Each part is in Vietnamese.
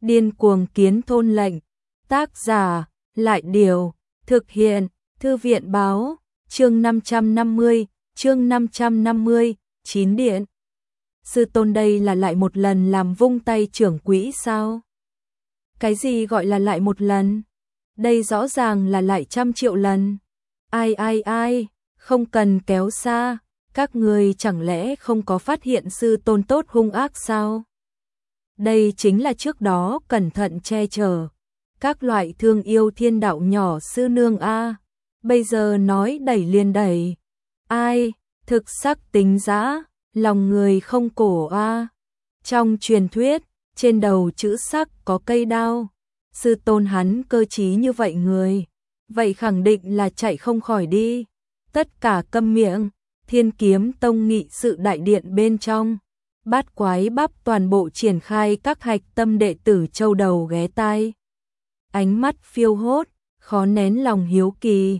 Điên cuồng kiến thôn lệnh. Tác giả, Lại Điều, thực hiện, Thư viện báo, chương 550, chương 550, 9 điện. Sư tôn đây là lại một lần làm vung tay trưởng quỹ sao? Cái gì gọi là lại một lần? Đây rõ ràng là lại 100 triệu lần. Ai, không cần kéo xa, các người chẳng lẽ không có phát hiện sư tôn tốt hung ác sao? Đây chính là trước đó cẩn thận che chở các loại thương yêu thiên đạo nhỏ sư nương a, bây giờ nói đẩy liền đẩy. Ai, thực sắc tính dã, lòng người không cổ a. Trong truyền thuyết, trên đầu chữ sắc có cây đao, sư tôn hắn cơ trí như vậy người, vậy khẳng định là chạy không khỏi đi. Tất cả câm miệng. Thiên Kiếm Tông nghị sự đại điện bên trong, Bát Quái Bắp toàn bộ triển khai các hạch tâm đệ tử châu đầu ghé tai. Ánh mắt phiêu hốt, khó nén lòng hiếu kỳ.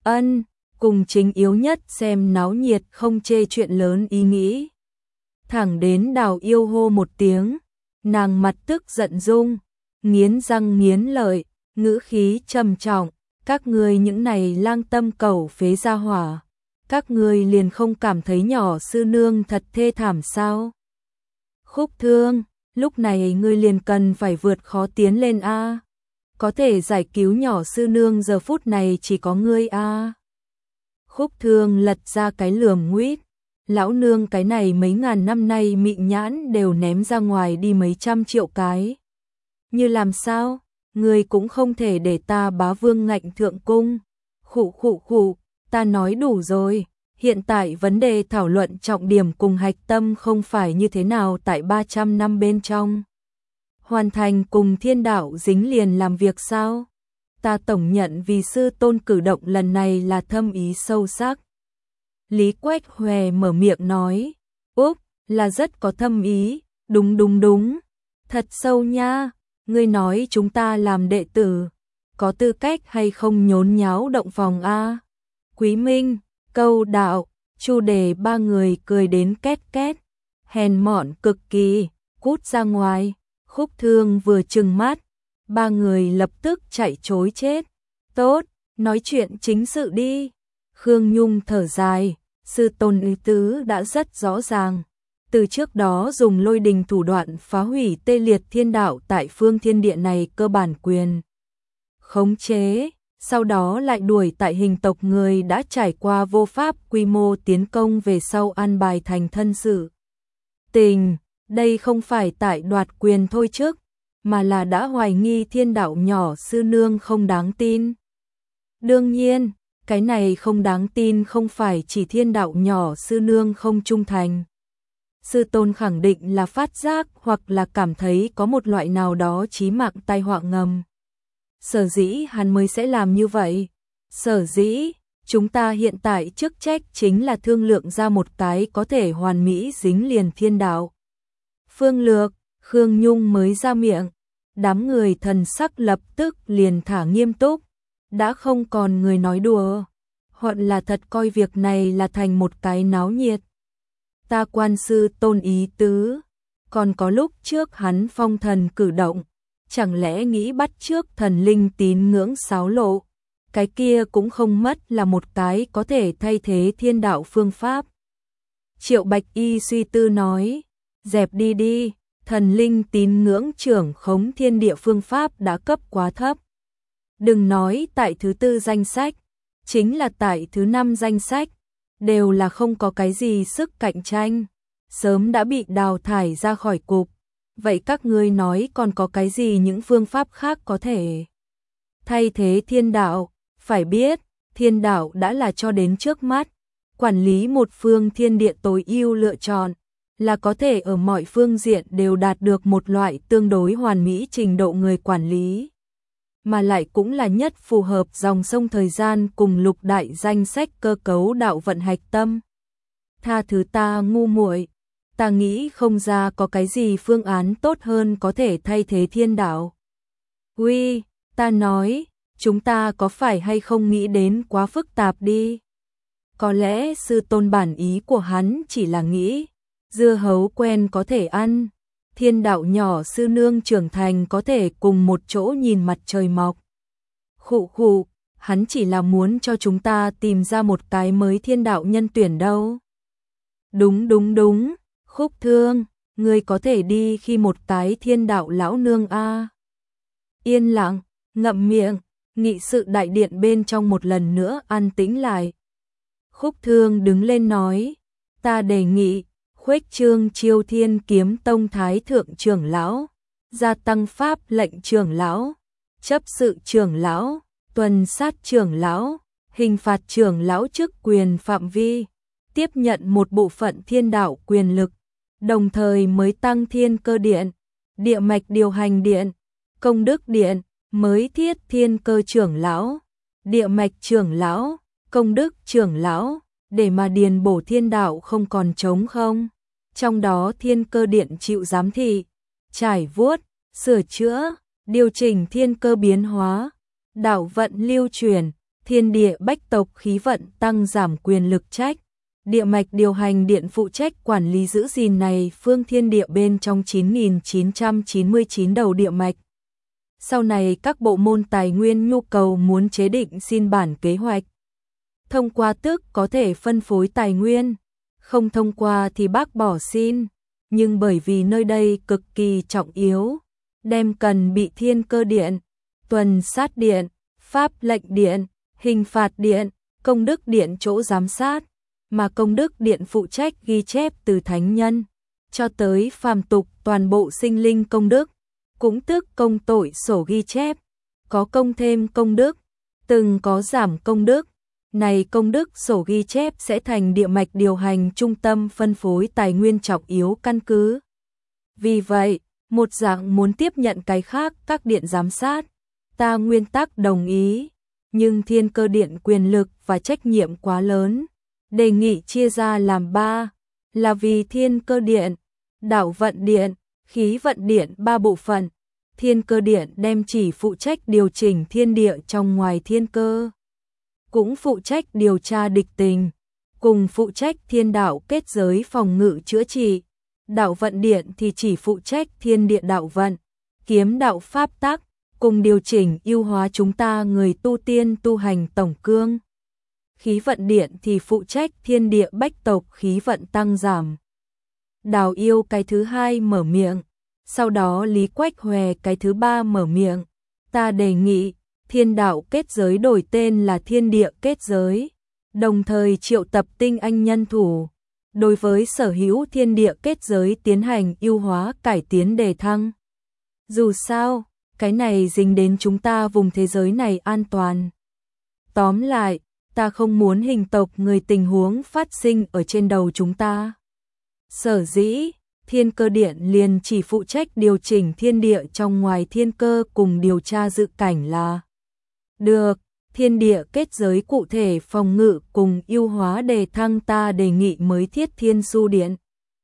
Cùng chính yếu nhất xem náo nhiệt không chê chuyện lớn ý nghĩ. Thẳng đến Đào Yêu hô một tiếng, nàng mặt tức giận rung, nghiến răng nghiến lợi, ngữ khí trầm trọng, các ngươi những này lang tâm cầu phế gia hỏa, các ngươi liền không cảm thấy nhỏ sư nương thật thê thảm sao? Khúc Thương, lúc này ngươi liền cần phải vượt khó tiến lên a. Có thể giải cứu nhỏ sư nương giờ phút này chỉ có ngươi a. Khúc Thương lật ra cái lườm nguýt, lão nương cái này mấy ngàn năm nay mịn nhãn đều ném ra ngoài đi mấy trăm triệu cái. Như làm sao? Ngươi cũng không thể để ta bá vương ngạnh thượng cung. Khụ, ta nói đủ rồi. Hiện tại vấn đề thảo luận trọng điểm cùng hạch tâm không phải như thế nào tại 300 năm bên trong. Hoàn thành cùng thiên đạo dính liền làm việc sao? Ta tổng nhận vì sư tôn cử động lần này là thâm ý sâu sắc. Lý Quách Hòe mở miệng nói, Úp, là rất có thâm ý, đúng. Thật sâu nha, ngươi nói chúng ta làm đệ tử, có tư cách hay không nhốn nháo động phòng a? Quý Minh, Câu Đạo, Chu Đề ba người cười đến két két, hèn mọn cực kỳ, cút ra ngoài. Khúc Thương vừa trừng mắt, ba người lập tức chạy trối chết. Tốt, nói chuyện chính sự đi. Khương Nhung thở dài, sư tôn ý tứ đã rất rõ ràng. Từ trước đó dùng lôi đình thủ đoạn phá hủy tê liệt thiên đạo tại phương thiên địa này cơ bản quyền khống chế, sau đó lại đuổi tại hình tộc người đã trải qua vô pháp quy mô tiến công về sau an bài thành thân sự. Đây không phải tại đoạt quyền thôi chứ, mà là đã hoài nghi thiên đạo nhỏ sư nương không đáng tin. Đương nhiên, cái này không đáng tin không phải chỉ thiên đạo nhỏ sư nương không trung thành. Sư tôn khẳng định là phát giác hoặc là cảm thấy có một loại nào đó chí mạng tai họa ngầm. Sở dĩ hắn mới sẽ làm như vậy. Sở dĩ, chúng ta hiện tại chức trách chính là thương lượng ra một cái có thể hoàn mỹ dính liền thiên đạo. Phương lược, Khương Nhung mới ra miệng. Đám người thần sắc lập tức liền thả nghiêm túc. Đã không còn người nói đùa. Hoặc là thật coi việc này là thành một cái náo nhiệt. Ta quan sư tôn ý tứ. Còn có lúc trước hắn phong thần cử động. Chẳng lẽ nghĩ bắt trước thần linh tín ngưỡng xáo lộ. Cái kia cũng không mất là một cái có thể thay thế thiên đạo phương pháp. Triệu Bạch Y suy tư nói. Dẹp đi, thần linh tín ngưỡng trưởng khống thiên địa phương pháp đã cấp quá thấp. Đừng nói tại thứ 4 danh sách, chính là tại thứ 5 danh sách, đều là không có cái gì sức cạnh tranh, sớm đã bị đào thải ra khỏi cục. Vậy các ngươi nói còn có cái gì những phương pháp khác có thể thay thế thiên đạo? Phải biết, thiên đạo đã là cho đến trước mắt, quản lý một phương thiên địa tối ưu lựa chọn, là có thể ở mọi phương diện đều đạt được một loại tương đối hoàn mỹ trình độ người quản lý, mà lại cũng là nhất phù hợp dòng sông thời gian cùng lục đại danh sách cơ cấu đạo vận hạch tâm. Tha thứ ta ngu muội, ta nghĩ không ra có cái gì phương án tốt hơn có thể thay thế thiên đạo. Uy, ta nói, chúng ta có phải hay không nghĩ đến quá phức tạp đi? Có lẽ sư tôn bản ý của hắn chỉ là nghĩ dưa hấu quen có thể ăn, Thiên đạo nhỏ sư nương trưởng thành có thể cùng một chỗ nhìn mặt trời mọc. Khụ khụ, hắn chỉ là muốn cho chúng ta tìm ra một cái mới thiên đạo nhân tuyển đâu. Đúng, Khúc Thương, ngươi có thể đi khi một cái thiên đạo lão nương a. Yên lặng, ngậm miệng, nghị sự đại điện bên trong một lần nữa an tĩnh lại. Khúc Thương đứng lên nói, ta đề nghị, khuếch trương Chiêu Thiên Kiếm Tông Thái Thượng trưởng lão, gia tăng pháp lệnh trưởng lão, chấp sự trưởng lão, tuần sát trưởng lão, hình phạt trưởng lão chức quyền phạm vi, tiếp nhận một bộ phận thiên đạo quyền lực, đồng thời mới tăng thiên cơ điện, địa mạch điều hành điện, công đức điện, mới thiết thiên cơ trưởng lão, địa mạch trưởng lão, công đức trưởng lão, để mà điền bổ thiên đạo không còn trống không. Trong đó thiên cơ điện chịu giám thị, trải vuốt, sửa chữa, điều chỉnh thiên cơ biến hóa, đạo vận lưu truyền, thiên địa bách tộc khí vận tăng giảm quyền lực trách. Địa mạch điều hành điện phụ trách quản lý giữ gìn này phương thiên địa bên trong 9.999 đầu địa mạch. Sau này các bộ môn tài nguyên nhu cầu muốn chế định xin bản kế hoạch. Thông qua tức có thể phân phối tài nguyên, không thông qua thì bác bỏ xin. Nhưng bởi vì nơi đây cực kỳ trọng yếu, đem cần bị thiên cơ điện, tuần sát điện, pháp lệnh điện, hình phạt điện, công đức điện chỗ giám sát. Mà công đức điện phụ trách ghi chép từ thánh nhân cho tới phàm tục toàn bộ sinh linh công đức, cũng tức công tội sổ ghi chép, có công thêm công đức, từng có giảm công đức, này công đức sổ ghi chép sẽ thành địa mạch điều hành trung tâm phân phối tài nguyên trọng yếu căn cứ. Vì vậy, một dạng muốn tiếp nhận cái khác các điện giám sát, ta nguyên tắc đồng ý, nhưng thiên cơ điện quyền lực và trách nhiệm quá lớn. Đề nghị chia ra làm 3, là vì thiên cơ điện, đạo vận điện, khí vận điện 3 bộ phận. Thiên cơ điện đem chỉ phụ trách điều chỉnh thiên địa trong ngoài thiên cơ, cũng phụ trách điều tra địch tình, cùng phụ trách thiên đạo kết giới phòng ngự chữa trị. Đạo vận điện thì chỉ phụ trách thiên địa đạo vận, kiếm đạo pháp tắc, cùng điều chỉnh ưu hóa chúng ta người tu tiên tu hành tổng cương. Khí vận điện thì phụ trách thiên địa bách tộc khí vận tăng giảm. Đào Yêu cái thứ 2 mở miệng, sau đó Lý Quách Hòe cái thứ 3 mở miệng. Ta đề nghị, thiên đạo kết giới đổi tên là thiên địa kết giới, đồng thời triệu tập tinh anh nhân thủ. Đối với sở hữu thiên địa kết giới tiến hành ưu hóa cải tiến đề thăng. Dù sao, cái này dính đến chúng ta vùng thế giới này an toàn. Tóm lại, ta không muốn hình tộc người tình huống phát sinh ở trên đầu chúng ta. Sở dĩ, thiên cơ điện liền chỉ phụ trách điều chỉnh thiên địa trong ngoài thiên cơ cùng điều tra dự cảnh là được. Thiên địa kết giới cụ thể phòng ngự cùng ưu hóa đề thăng ta đề nghị mới thiết thiên su điện.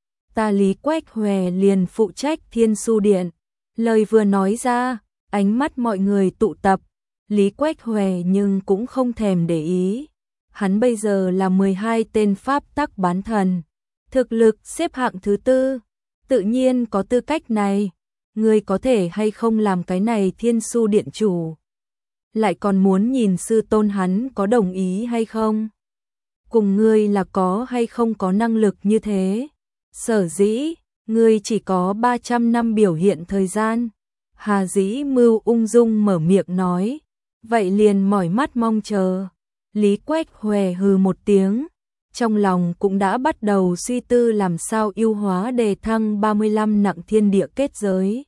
Ta Lý Quách Hòe liền phụ trách thiên su điện. Lời vừa nói ra, ánh mắt mọi người tụ tập. Lý Quách Hòe nhưng cũng không thèm để ý. Hắn bây giờ là 12 tên pháp tắc bán thần. Thực lực xếp hạng thứ 4, tự nhiên có tư cách này. Người có thể hay không làm cái này thiên su điện chủ. Lại còn muốn nhìn sư tôn hắn có đồng ý hay không. Cùng ngươi là có hay không có năng lực như thế. Sở dĩ, ngươi chỉ có 300 năm biểu hiện thời gian. Hà Dĩ Mưu ung dung mở miệng nói. Vậy liền mỏi mắt mong chờ. Lý Quách Hòe hừ một tiếng. Trong lòng cũng đã bắt đầu suy tư làm sao ưu hóa đề thăng 35 nặng thiên địa kết giới.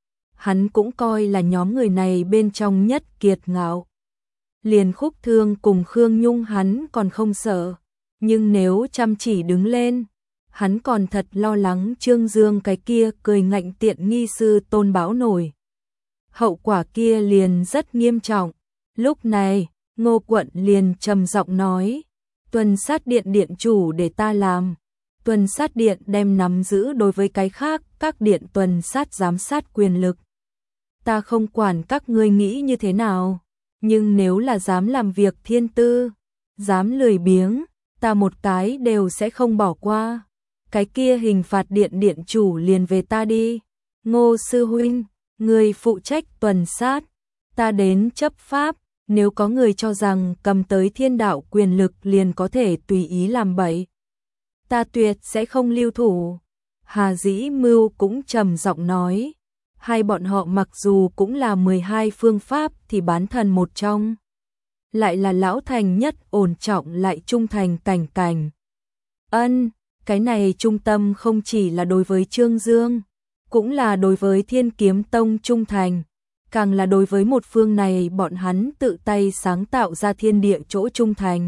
Hắn cũng coi là nhóm người này bên trong nhất kiệt ngạo. Liền Khúc Thương cùng Khương Nhung hắn còn không sợ. Nhưng nếu chăm chỉ đứng lên, hắn còn thật lo lắng Trương Dương cái kia cười ngạnh tiện nghi sư tôn báo nổi. Hậu quả kia liền rất nghiêm trọng. Lúc này, Ngô Quận liền trầm giọng nói, tuần sát điện điện chủ để ta làm. Tuần sát điện đem nắm giữ đối với cái khác các điện tuần sát giám sát quyền lực. Ta không quản các ngươi nghĩ như thế nào, nhưng nếu là dám làm việc thiên tư, dám lười biếng, ta một cái đều sẽ không bỏ qua. Cái kia hình phạt điện điện chủ liền về ta đi. Ngô sư huynh, người phụ trách tuần sát, ta đến chấp pháp, nếu có người cho rằng cầm tới thiên đạo quyền lực liền có thể tùy ý làm bậy, ta tuyệt sẽ không lưu thủ. Hà Dĩ Mưu cũng trầm giọng nói, hai bọn họ mặc dù cũng là 12 phương pháp thì bán thần một trong, lại là lão thành nhất ổn trọng lại trung thành Cảnh Cảnh. Ân, cái này trung tâm không chỉ là đối với Trương Dương, cũng là đối với Thiên Kiếm Tông trung thành, càng là đối với một phương này bọn hắn tự tay sáng tạo ra thiên địa chỗ trung thành.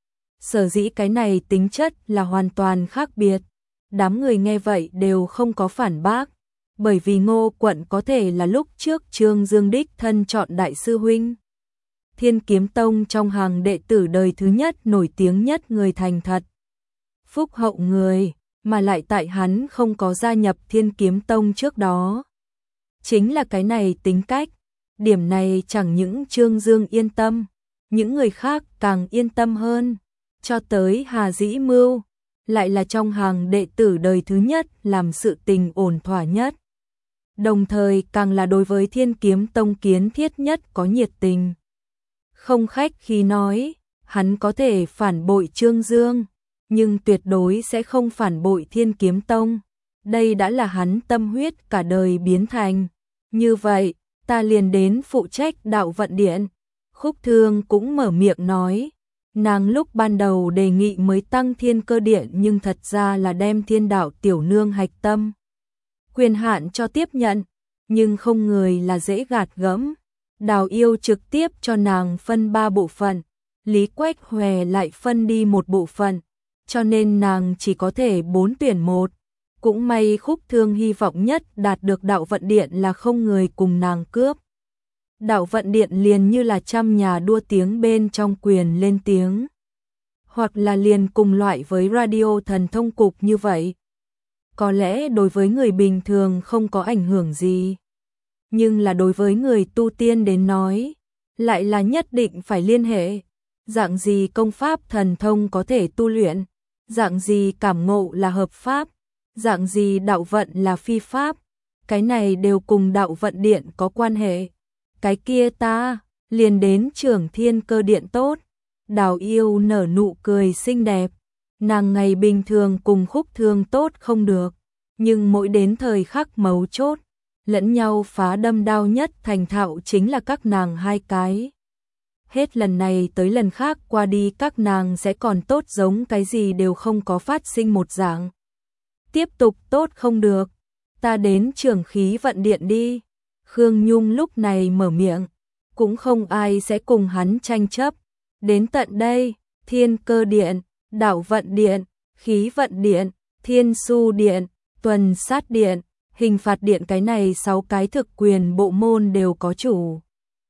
Sở dĩ cái này tính chất là hoàn toàn khác biệt, đám người nghe vậy đều không có phản bác, bởi vì Ngô quận có thể là lúc trước Trương Dương đích thân chọn đại sư huynh. Thiên Kiếm Tông trong hàng đệ tử đời thứ nhất nổi tiếng nhất người thành thật, phúc hậu người, mà lại tại hắn không có gia nhập Thiên Kiếm Tông trước đó. Chính là cái này tính cách, điểm này chẳng những Trương Dương yên tâm, những người khác càng yên tâm hơn, cho tới Hà Dĩ Mưu, lại là trong hàng đệ tử đời thứ nhất làm sự tình ổn thỏa nhất. Đồng thời càng là đối với Thiên Kiếm Tông kiến thiết nhất có nhiệt tình. Không khách khí nói, hắn có thể phản bội Trương Dương, nhưng tuyệt đối sẽ không phản bội Thiên Kiếm Tông. Đây đã là hắn tâm huyết cả đời biến thành. Như vậy, ta liền đến phụ trách đạo vận điện. Khúc Thương cũng mở miệng nói, nàng lúc ban đầu đề nghị mới tăng Thiên Cơ Điện nhưng thật ra là đem Thiên Đạo tiểu nương hạch tâm quyền hạn cho tiếp nhận, nhưng không người là dễ gạt gẫm. Đào Yêu trực tiếp cho nàng phân 3 bộ phận, Lý Quách Hòe lại phân đi 1 bộ phận, cho nên nàng chỉ có thể 4 tuyển 1. Cũng may Khúc Thương hy vọng nhất đạt được đạo vận điện là không người cùng nàng cướp. Đạo vận điện liền như là trăm nhà đua tiếng bên trong quyền lên tiếng, hoặc là liền cùng loại với radio thần thông cục như vậy. Có lẽ đối với người bình thường không có ảnh hưởng gì, nhưng là đối với người tu tiên đến nói, lại là nhất định phải liên hệ. Dạng gì công pháp thần thông có thể tu luyện, dạng gì cảm ngộ là hợp pháp, dạng gì đạo vận là phi pháp, cái này đều cùng đạo vận điện có quan hệ. Cái kia ta, liền đến trưởng Thiên Cơ Điện tốt. Đào Yêu nở nụ cười xinh đẹp, nàng ngày bình thường cùng Khúc Thương tốt không được, nhưng mỗi đến thời khắc mấu chốt, lẫn nhau phá đâm đao nhất thành thạo chính là các nàng hai cái. Hết lần này tới lần khác qua đi các nàng sẽ còn tốt giống cái gì đều không có phát sinh một dạng. Tiếp tục tốt không được, ta đến trưởng khí vận điện đi. Khương Nhung lúc này mở miệng, cũng không ai sẽ cùng hắn tranh chấp. Đến tận đây, Thiên Cơ Điện, Đạo Vận Điện, Khí Vận Điện, Thiên Su Điện, Tuần Sát Điện, Hình Phạt Điện, cái này 6 cái thực quyền bộ môn đều có chủ.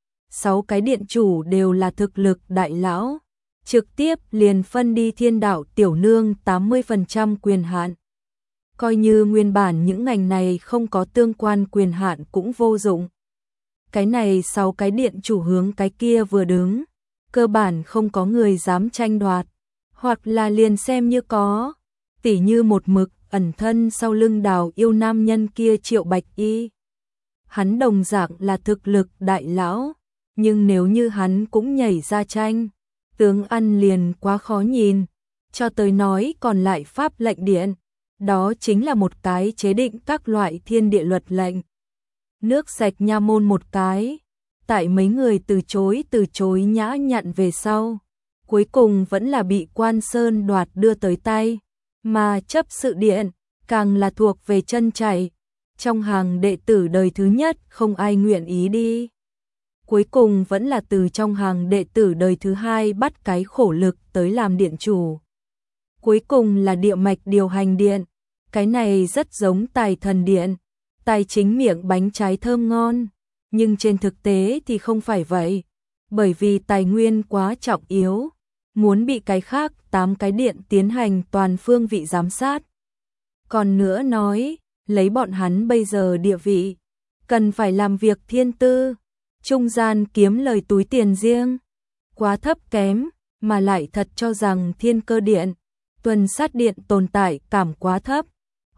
6 cái điện chủ đều là thực lực đại lão, trực tiếp liền phân đi Thiên Đạo tiểu nương 80% quyền hạn. Coi như nguyên bản những ngành này không có tương quan quyền hạn cũng vô dụng. Cái này 6 cái điện chủ hướng cái kia vừa đứng, cơ bản không có người dám tranh đoạt, hoặc là liền xem như có, tỉ như một mực ẩn thân sau lưng Đào Yêu nam nhân kia Triệu Bạch Y. Hắn đồng dạng là thực lực đại lão, nhưng nếu như hắn cũng nhảy ra tranh, tướng ăn liền quá khó nhìn, cho tới nói còn lại pháp lệnh điện, đó chính là một cái chế định các loại thiên địa luật lệnh. Nước sạch nha môn một cái, tại mấy người từ chối nhã nhặn về sau, cuối cùng vẫn là bị Quan Sơn đoạt đưa tới tay, mà chấp sự điện, càng là thuộc về chân chạy, trong hàng đệ tử đời thứ nhất không ai nguyện ý đi. Cuối cùng vẫn là từ trong hàng đệ tử đời thứ hai bắt cái khổ lực tới làm điện chủ. Cuối cùng là địa mạch điều hành điện, cái này rất giống Tài Thần Điện, tài chính miệng bánh trái thơm ngon, nhưng trên thực tế thì không phải vậy, bởi vì tài nguyên quá trọng yếu, muốn bị cái khác 8 cái điện tiến hành toàn phương vị giám sát. Còn nữa nói, lấy bọn hắn bây giờ địa vị, cần phải làm việc thiên tư, trung gian kiếm lời túi tiền riêng, quá thấp kém, mà lại thật cho rằng Thiên Cơ Điện, Tuần Sát Điện tồn tại cảm quá thấp,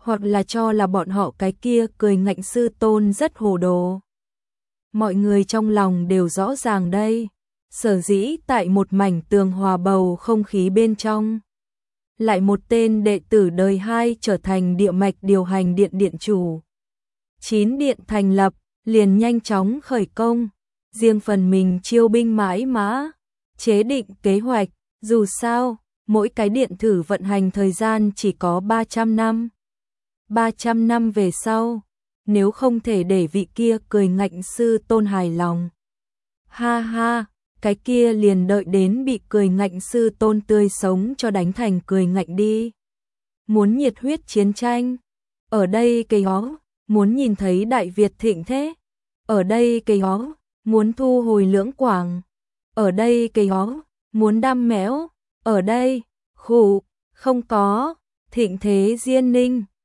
hoặc là cho là bọn họ cái kia cười ngạnh sư tôn rất hồ đồ. Mọi người trong lòng đều rõ ràng đây, sở dĩ tại một mảnh tường hòa bầu không khí bên trong. Lại một tên đệ tử đời 2 trở thành địa mạch điều hành điện điện chủ. 9 điện thành lập, liền nhanh chóng khởi công, riêng phần mình chiêu binh mãi mã, chế định kế hoạch, dù sao, mỗi cái điện thử vận hành thời gian chỉ có 300 năm. 300 năm về sau, nếu không thể để vị kia cười ngạnh sư tôn hài lòng. Ha ha, cái kia liền đợi đến bị cười ngạnh sư tôn tươi sống cho đánh thành cười ngạnh đi. Muốn nhiệt huyết chiến tranh, ở đây cây hó, muốn nhìn thấy Đại Việt thịnh thế, ở đây cây hó, muốn thu hồi Lưỡng Quảng, ở đây cây hó, muốn đam mẽo, ở đây, khụ, không có, thịnh thế Diên Ninh,